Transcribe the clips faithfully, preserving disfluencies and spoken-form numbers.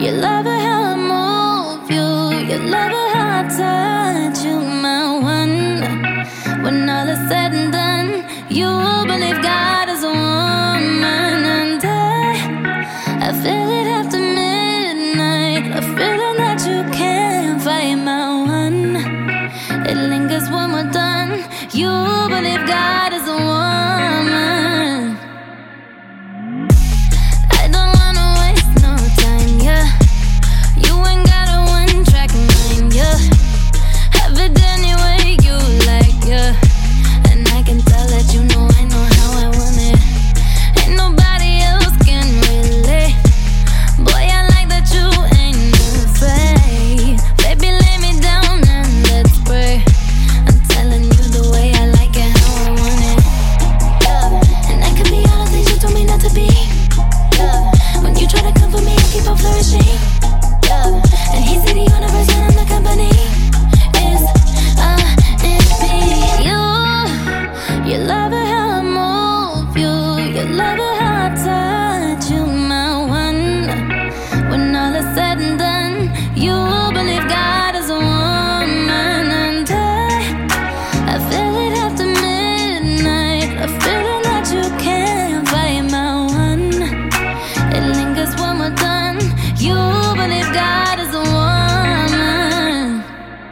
You love it how I move you. You love it how I touch you, my one. When all is said and done, you believe God is a woman. And I, I feel it after midnight, a feeling that you can't fight, my one. It lingers when we're done. You believe God is a woman. I don't wanna waste no time, yeah. You ain't got a one-track mind, yeah. Have it any way you like, yeah. And I can tell that you know I know how I want it. Ain't nobody else can relate. Boy, I like that you ain't afraid. Baby, lay me down and let's pray. I'm telling you the way I like it, how I want it, yeah. And I can be all the things you told me not to be, yeah. When you try to come for me, I keep on flourishing, yeah. And he said the universe and I'm the company. Is uh, it's me. You, you love it how I move you. You love it how I touch you, my one. When all is said and done, you believe God is a woman. And I, I feel it after midnight, a feeling that you can't fight, my one. It lingers when we're done. You believe God is a woman.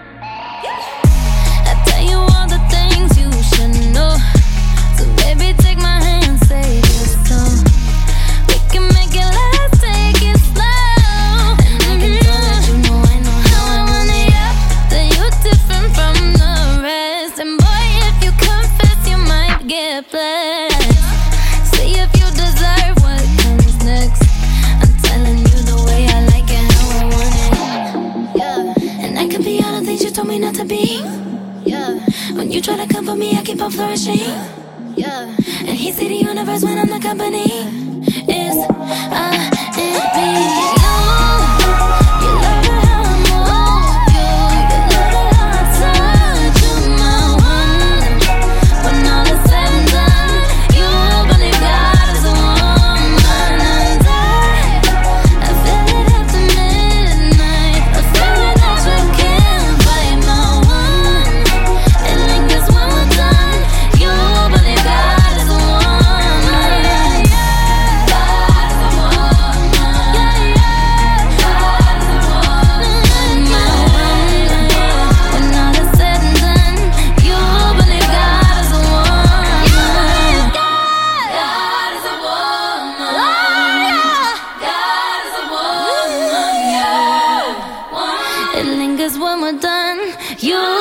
I tell you all the things you should know. So baby, take my hand, save your soul. We can make it last, take it slow. And I can tell that you know I know how I want it, yeah. That you're different from the rest. And boy, if you confess, you might get blessed. See if you deserve what comes next. I'm telling you the way I like it, how I want it, yeah. And I can be all the things you told me not to be, yeah. When you try to come for me, I keep on flourishing, yeah. And he see the universe when I'm the company. Is uh, it me? You, you love it how I move you. You love it how I touch you, my one. When all is said and done, you believe God is a woman. And I, I feel it after midnight, a feeling that you can't fight, my one. It lingers when we're done. You believe God is a woman. Yeah, yeah. God is a woman. Yeah, yeah. God is a woman. My one. When all is said and done, you believe God is a woman. God is a woman. God is a woman. Yeah. It lingers when we're done. You